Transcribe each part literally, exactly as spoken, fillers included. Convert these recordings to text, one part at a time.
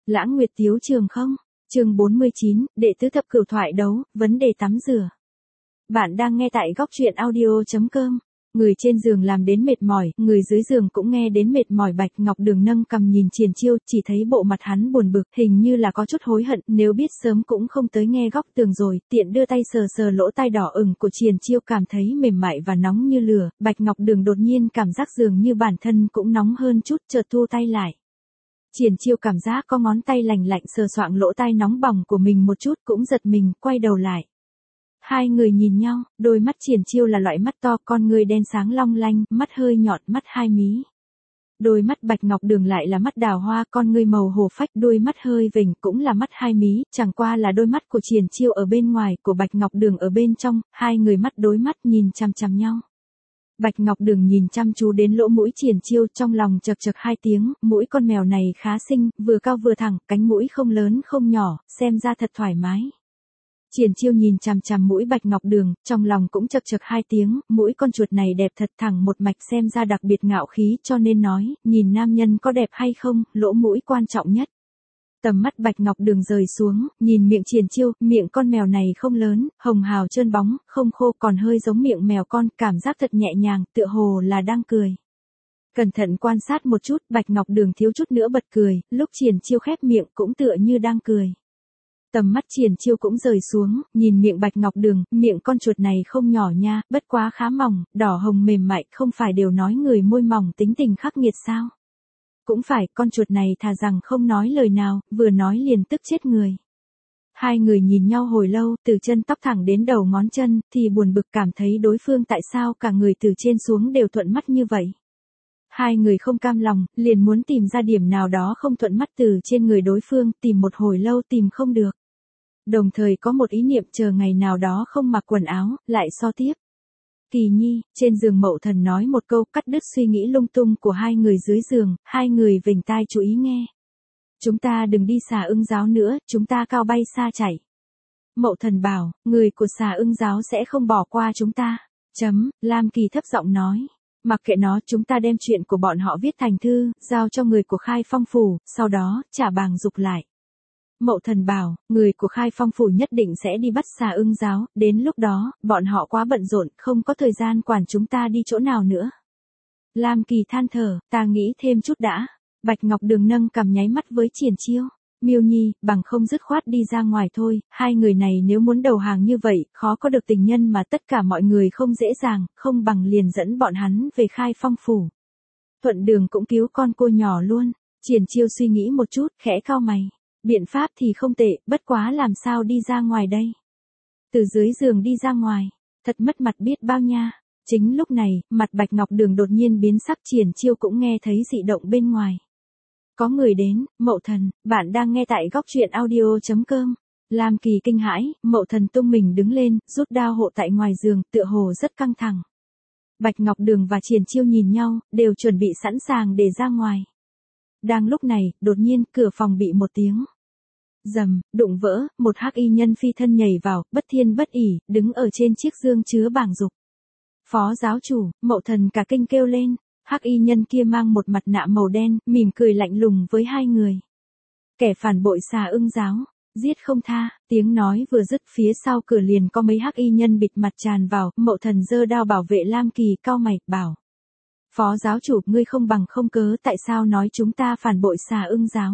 Lãng Nguyệt Tiếu Trường không? Chương bốn mươi chín, đệ tứ thập cửu thoại đấu, vấn đề tắm rửa. Bạn đang nghe tại góc truyện audio chấm com. Người trên giường làm đến mệt mỏi, người dưới giường cũng nghe đến mệt mỏi. Bạch Ngọc Đường nâng cằm nhìn Triển Chiêu, chỉ thấy bộ mặt hắn buồn bực, hình như là có chút hối hận, nếu biết sớm cũng không tới nghe góc tường rồi, tiện đưa tay sờ sờ lỗ tai đỏ ửng của Triển Chiêu, cảm thấy mềm mại và nóng như lửa. Bạch Ngọc Đường đột nhiên cảm giác dường như bản thân cũng nóng hơn chút, chợt thu tay lại. Triển Chiêu cảm giác có ngón tay lành lạnh sờ soạng lỗ tai nóng bỏng của mình một chút, cũng giật mình, quay đầu lại. Hai người nhìn nhau, đôi mắt Triển Chiêu là loại mắt to, con người đen sáng long lanh, mắt hơi nhọn, mắt hai mí. Đôi mắt Bạch Ngọc Đường lại là mắt đào hoa, con người màu hồ phách, đôi mắt hơi vểnh, cũng là mắt hai mí, chẳng qua là đôi mắt của Triển Chiêu ở bên ngoài, của Bạch Ngọc Đường ở bên trong, hai người mắt đối mắt nhìn chằm chằm nhau. Bạch Ngọc Đường nhìn chăm chú đến lỗ mũi Triển Chiêu, trong lòng chật chật hai tiếng, mũi con mèo này khá xinh, vừa cao vừa thẳng, cánh mũi không lớn không nhỏ, xem ra thật thoải mái. Triển Chiêu nhìn chằm chằm mũi Bạch Ngọc Đường, trong lòng cũng chật chật hai tiếng, mũi con chuột này đẹp thật, thẳng một mạch, xem ra đặc biệt ngạo khí, cho nên nói, nhìn nam nhân có đẹp hay không, lỗ mũi quan trọng nhất. Tầm mắt Bạch Ngọc Đường rời xuống, nhìn miệng Triển Chiêu, miệng con mèo này không lớn, hồng hào trơn bóng, không khô, còn hơi giống miệng mèo con, cảm giác thật nhẹ nhàng, tựa hồ là đang cười. Cẩn thận quan sát một chút, Bạch Ngọc Đường thiếu chút nữa bật cười, lúc Triển Chiêu khép miệng cũng tựa như đang cười. Tầm mắt Triển Chiêu cũng rời xuống, nhìn miệng Bạch Ngọc Đường, miệng con chuột này không nhỏ nha, bất quá khá mỏng, đỏ hồng mềm mại, không phải đều nói người môi mỏng tính tình khắc nghiệt sao? Cũng phải, con chuột này thà rằng không nói lời nào, vừa nói liền tức chết người. Hai người nhìn nhau hồi lâu, từ chân tóc thẳng đến đầu ngón chân, thì buồn bực cảm thấy đối phương tại sao cả người từ trên xuống đều thuận mắt như vậy. Hai người không cam lòng, liền muốn tìm ra điểm nào đó không thuận mắt từ trên người đối phương, tìm một hồi lâu tìm không được. Đồng thời có một ý niệm chờ ngày nào đó không mặc quần áo, lại so tiếp. Kỳ nhi, trên giường Mậu Thần nói một câu cắt đứt suy nghĩ lung tung của hai người dưới giường, hai người vểnh tai chú ý nghe. Chúng ta đừng đi Xà Ưng giáo nữa, chúng ta cao bay xa chảy. Mậu Thần bảo, người của Xà Ưng giáo sẽ không bỏ qua chúng ta. Chấm, Lam Kỳ thấp giọng nói. Mặc kệ nó, chúng ta đem chuyện của bọn họ viết thành thư, giao cho người của Khai Phong Phủ, sau đó, trả bàng dục lại. Mậu Thần bảo, người của Khai Phong Phủ nhất định sẽ đi bắt Xà Ưng giáo, đến lúc đó, bọn họ quá bận rộn, không có thời gian quản chúng ta đi chỗ nào nữa. Lam Kỳ than thở, ta nghĩ thêm chút đã. Bạch Ngọc Đường nâng cằm nháy mắt với Triển Chiêu. Miêu Nhi, bằng không dứt khoát đi ra ngoài thôi, hai người này nếu muốn đầu hàng như vậy, khó có được tình nhân mà tất cả mọi người không dễ dàng, không bằng liền dẫn bọn hắn về Khai Phong Phủ. Thuận đường cũng cứu con cô nhỏ luôn. Triển Chiêu suy nghĩ một chút, khẽ cau mày. Biện pháp thì không tệ, bất quá làm sao đi ra ngoài đây? Từ dưới giường đi ra ngoài, thật mất mặt biết bao nha. Chính lúc này, mặt Bạch Ngọc Đường đột nhiên biến sắc, Triển Chiêu cũng nghe thấy dị động bên ngoài. Có người đến, Mậu Thần, bạn đang nghe tại góc truyện audio chấm com. Lam Kỳ kinh hãi, Mậu Thần tung mình đứng lên, rút đao hộ tại ngoài giường, tựa hồ rất căng thẳng. Bạch Ngọc Đường và Triển Chiêu nhìn nhau, đều chuẩn bị sẵn sàng để ra ngoài. Đang lúc này, đột nhiên, cửa phòng bị một tiếng rầm, đụng vỡ, một hắc y nhân phi thân nhảy vào, bất thiên bất ỷ, đứng ở trên chiếc dương chứa bảng dục. Phó giáo chủ, Mậu Thần cả kinh kêu lên, hắc y nhân kia mang một mặt nạ màu đen, mỉm cười lạnh lùng với hai người. Kẻ phản bội Xà Ưng giáo, giết không tha, tiếng nói vừa dứt, phía sau cửa liền có mấy hắc y nhân bịt mặt tràn vào, Mậu Thần giơ đao bảo vệ Lam Kỳ, cau mày, bảo. Phó giáo chủ, ngươi không bằng không cớ, tại sao nói chúng ta phản bội Xà Ưng giáo?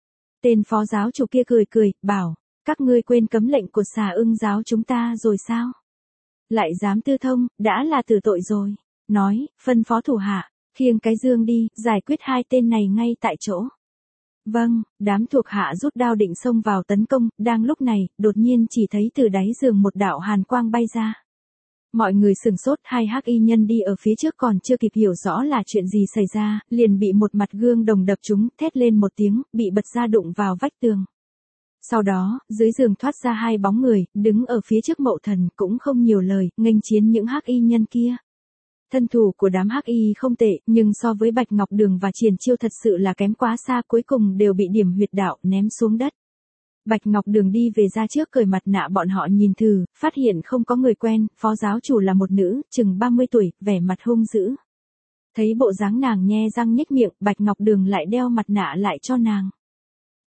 Tên phó giáo chủ kia cười cười, bảo, các ngươi quên cấm lệnh của Xà Ưng giáo chúng ta rồi sao? Lại dám tư thông, đã là tử tội rồi. Nói, phân phó thủ hạ, khiêng cái dương đi, giải quyết hai tên này ngay tại chỗ. Vâng, đám thuộc hạ rút đao định xông vào tấn công, đang lúc này, đột nhiên chỉ thấy từ đáy giường một đạo hàn quang bay ra. Mọi người sửng sốt, hai hắc y nhân đi ở phía trước còn chưa kịp hiểu rõ là chuyện gì xảy ra, liền bị một mặt gương đồng đập trúng, thét lên một tiếng, bị bật ra đụng vào vách tường. Sau đó, dưới giường thoát ra hai bóng người, đứng ở phía trước Mậu Thần, cũng không nhiều lời, nghênh chiến những hắc y nhân kia. Thân thủ của đám hắc y không tệ, nhưng so với Bạch Ngọc Đường và Triển Chiêu thật sự là kém quá xa, cuối cùng đều bị điểm huyệt đạo, ném xuống đất. Bạch Ngọc Đường đi về ra trước cởi mặt nạ, bọn họ nhìn thử, phát hiện không có người quen, phó giáo chủ là một nữ, chừng ba mươi tuổi, vẻ mặt hung dữ. Thấy bộ dáng nàng nhe răng nhếch miệng, Bạch Ngọc Đường lại đeo mặt nạ lại cho nàng.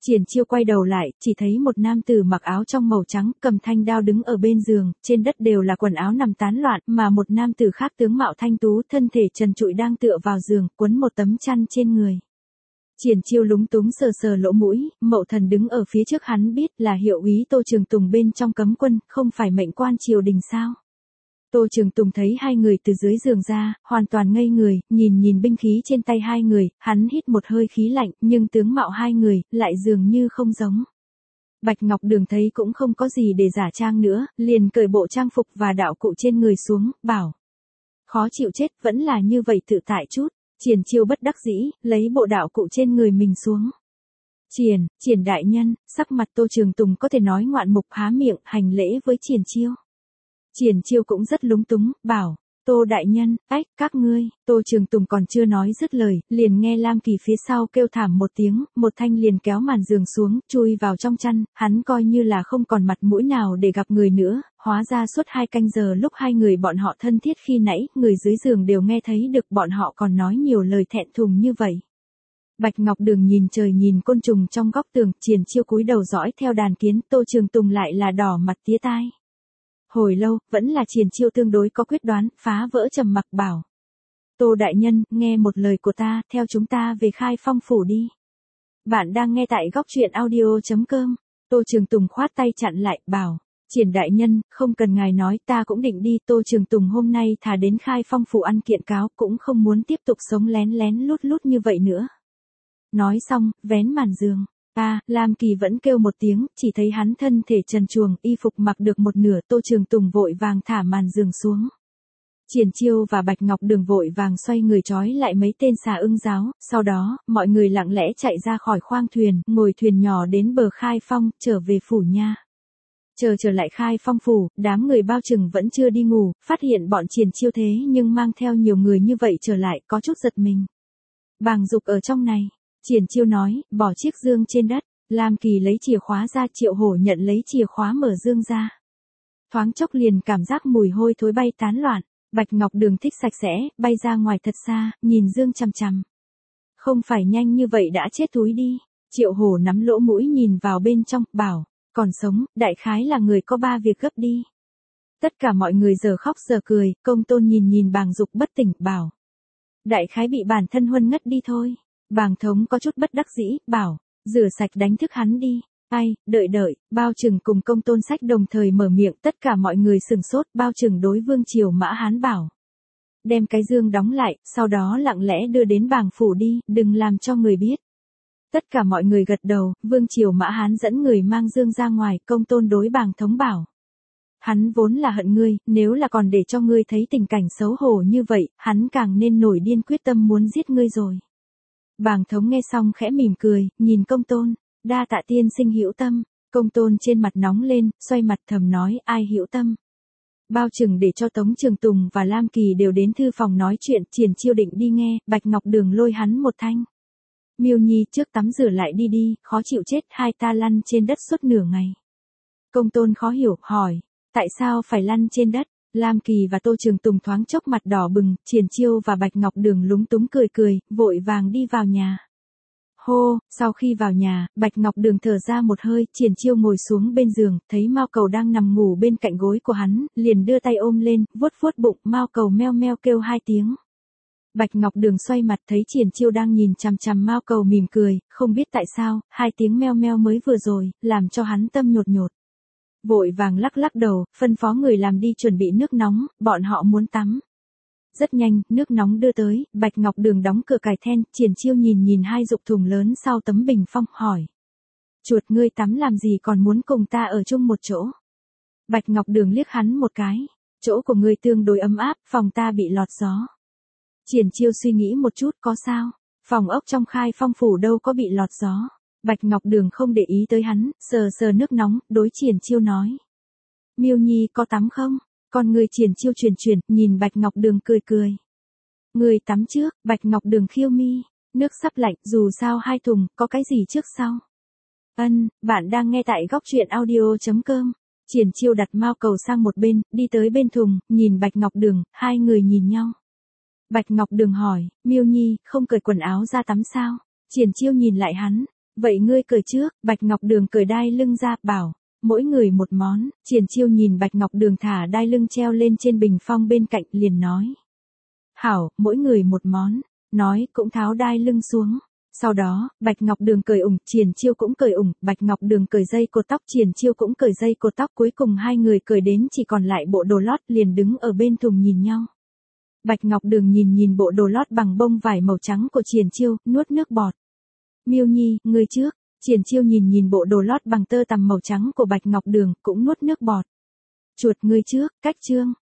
Triển Chiêu quay đầu lại, chỉ thấy một nam tử mặc áo trong màu trắng, cầm thanh đao đứng ở bên giường, trên đất đều là quần áo nằm tán loạn, mà một nam tử khác tướng mạo thanh tú, thân thể trần trụi đang tựa vào giường, quấn một tấm chăn trên người. Triển Chiêu lúng túng sờ sờ lỗ mũi, Mậu Thần đứng ở phía trước hắn biết là hiệu úy Tô Trường Tùng bên trong cấm quân, không phải mệnh quan triều đình sao. Tô Trường Tùng thấy hai người từ dưới giường ra, hoàn toàn ngây người, nhìn nhìn binh khí trên tay hai người, hắn hít một hơi khí lạnh, nhưng tướng mạo hai người, lại dường như không giống. Bạch Ngọc Đường thấy cũng không có gì để giả trang nữa, liền cởi bộ trang phục và đạo cụ trên người xuống, bảo. Khó chịu chết, vẫn là như vậy tự tại chút. Triển Chiêu bất đắc dĩ, lấy bộ đạo cụ trên người mình xuống. Triển, Triển đại nhân, sắc mặt Tô Trường Tùng có thể nói ngoạn mục há miệng, hành lễ với Triển Chiêu. Triển Chiêu cũng rất lúng túng, bảo, Tô đại nhân, ách, các ngươi, Tô Trường Tùng còn chưa nói dứt lời, liền nghe Lam Kỳ phía sau kêu thảm một tiếng, một thanh liền kéo màn giường xuống, chui vào trong chăn, hắn coi như là không còn mặt mũi nào để gặp người nữa, hóa ra suốt hai canh giờ lúc hai người bọn họ thân thiết khi nãy, người dưới giường đều nghe thấy được bọn họ còn nói nhiều lời thẹn thùng như vậy. Bạch Ngọc Đường nhìn trời nhìn côn trùng trong góc tường, Triển Chiêu cúi đầu dõi theo đàn kiến, Tô Trường Tùng lại là đỏ mặt tía tai. Hồi lâu, vẫn là Triển Chiêu tương đối có quyết đoán, phá vỡ trầm mặc bảo. Tô đại nhân, nghe một lời của ta, theo chúng ta về Khai Phong phủ đi. Bạn đang nghe tại góc truyện audio chấm com. Tô Trường Tùng khoát tay chặn lại, bảo. Triển đại nhân, không cần ngài nói, ta cũng định đi. Tô Trường Tùng hôm nay thà đến Khai Phong phủ ăn kiện cáo, cũng không muốn tiếp tục sống lén lén lút lút như vậy nữa. Nói xong, vén màn giường. À, Lam Kỳ vẫn kêu một tiếng, chỉ thấy hắn thân thể trần truồng, y phục mặc được một nửa, Tô Trường Tùng vội vàng thả màn giường xuống. Triển Chiêu và Bạch Ngọc Đường vội vàng xoay người trói lại mấy tên xà ưng giáo, sau đó, mọi người lặng lẽ chạy ra khỏi khoang thuyền, ngồi thuyền nhỏ đến bờ Khai Phong, trở về phủ nha. Chờ trở lại Khai Phong phủ, đám người bao chừng vẫn chưa đi ngủ, phát hiện bọn Triển Chiêu thế nhưng mang theo nhiều người như vậy trở lại, có chút giật mình. Bàng Dục ở trong này. Triển Chiêu nói, bỏ chiếc dương trên đất, Lam Kỳ lấy chìa khóa ra, Triệu Hổ nhận lấy chìa khóa mở dương ra. Thoáng chốc liền cảm giác mùi hôi thối bay tán loạn, Bạch Ngọc Đường thích sạch sẽ, bay ra ngoài thật xa, nhìn dương chằm chằm. Không phải nhanh như vậy đã chết túi đi, Triệu Hổ nắm lỗ mũi nhìn vào bên trong, bảo, còn sống, đại khái là người có ba việc gấp đi. Tất cả mọi người giờ khóc giờ cười, Công Tôn nhìn nhìn Bàng Dục bất tỉnh, bảo. Đại khái bị bản thân huân ngất đi thôi. Bàng Thống có chút bất đắc dĩ, bảo, rửa sạch đánh thức hắn đi. Ai, đợi đợi, Bao Trừng cùng Công Tôn Sách đồng thời mở miệng, tất cả mọi người sừng sốt, Bao Trừng đối Vương Triều Mã Hán bảo. Đem cái dương đóng lại, sau đó lặng lẽ đưa đến Bàng phủ đi, đừng làm cho người biết. Tất cả mọi người gật đầu, Vương Triều Mã Hán dẫn người mang dương ra ngoài, Công Tôn đối Bàng Thống bảo. Hắn vốn là hận ngươi, nếu là còn để cho ngươi thấy tình cảnh xấu hổ như vậy, hắn càng nên nổi điên quyết tâm muốn giết ngươi rồi. Bàng Thống nghe xong khẽ mỉm cười, nhìn Công Tôn, đa tạ tiên sinh hữu tâm. Công Tôn trên mặt nóng lên, xoay mặt thầm nói, ai hữu tâm. Bao Trừng để cho Tống Trường Tùng và Lam Kỳ đều đến thư phòng nói chuyện, Triển Chiêu định đi nghe, Bạch Ngọc Đường lôi hắn một thanh. Miêu Nhi trước tắm rửa lại đi đi, khó chịu chết, hai ta lăn trên đất suốt nửa ngày. Công Tôn khó hiểu, hỏi, tại sao phải lăn trên đất? Lam Kỳ và Tô Trường Tùng thoáng chốc mặt đỏ bừng, Triển Chiêu và Bạch Ngọc Đường lúng túng cười cười, vội vàng đi vào nhà. Hô, sau khi vào nhà, Bạch Ngọc Đường thở ra một hơi, Triển Chiêu ngồi xuống bên giường, thấy Mao Cầu đang nằm ngủ bên cạnh gối của hắn, liền đưa tay ôm lên, vuốt vuốt bụng, Mao Cầu meo meo kêu hai tiếng. Bạch Ngọc Đường xoay mặt thấy Triển Chiêu đang nhìn chằm chằm Mao Cầu mỉm cười, không biết tại sao, hai tiếng meo meo mới vừa rồi, làm cho hắn tâm nhột nhột. Vội vàng lắc lắc đầu, phân phó người làm đi chuẩn bị nước nóng, bọn họ muốn tắm. Rất nhanh, nước nóng đưa tới, Bạch Ngọc Đường đóng cửa cài then, Triển Chiêu nhìn nhìn hai dục thùng lớn sau tấm bình phong, hỏi. Chuột ngươi tắm làm gì còn muốn cùng ta ở chung một chỗ? Bạch Ngọc Đường liếc hắn một cái, chỗ của ngươi tương đối ấm áp, phòng ta bị lọt gió. Triển Chiêu suy nghĩ một chút, có sao? Phòng ốc trong Khai Phong phủ đâu có bị lọt gió. Bạch Ngọc Đường không để ý tới hắn, sờ sờ nước nóng, đối Triển Chiêu nói. Miêu Nhi có tắm không? Con người Triển Chiêu chuyển chuyển, nhìn Bạch Ngọc Đường cười cười. Người tắm trước, Bạch Ngọc Đường khiêu mi, nước sắp lạnh, dù sao hai thùng, có cái gì trước sau? Ân, bạn đang nghe tại góc truyện audio chấm com. Triển Chiêu đặt Mao Cầu sang một bên, đi tới bên thùng, nhìn Bạch Ngọc Đường, hai người nhìn nhau. Bạch Ngọc Đường hỏi, Miêu Nhi, không cởi quần áo ra tắm sao? Triển Chiêu nhìn lại hắn, Vậy ngươi cởi trước, Bạch Ngọc Đường cởi đai lưng ra, bảo, mỗi người một món, Triển Chiêu nhìn Bạch Ngọc Đường thả đai lưng treo lên trên bình phong bên cạnh, liền nói. Hảo, mỗi người một món, nói cũng tháo đai lưng xuống. Sau đó, Bạch Ngọc Đường cởi ủng, Triển Chiêu cũng cởi ủng, Bạch Ngọc Đường cởi dây cột tóc, Triển Chiêu cũng cởi dây cột tóc, cuối cùng hai người cởi đến chỉ còn lại bộ đồ lót, liền đứng ở bên thùng nhìn nhau. Bạch Ngọc Đường nhìn nhìn bộ đồ lót bằng bông vải màu trắng của Triển Chiêu, nuốt nước bọt. Miêu Nhi, ngươi trước. Triển Chiêu nhìn nhìn bộ đồ lót bằng tơ tằm màu trắng của Bạch Ngọc Đường, cũng nuốt nước bọt. Chuột, ngươi trước, cách chương.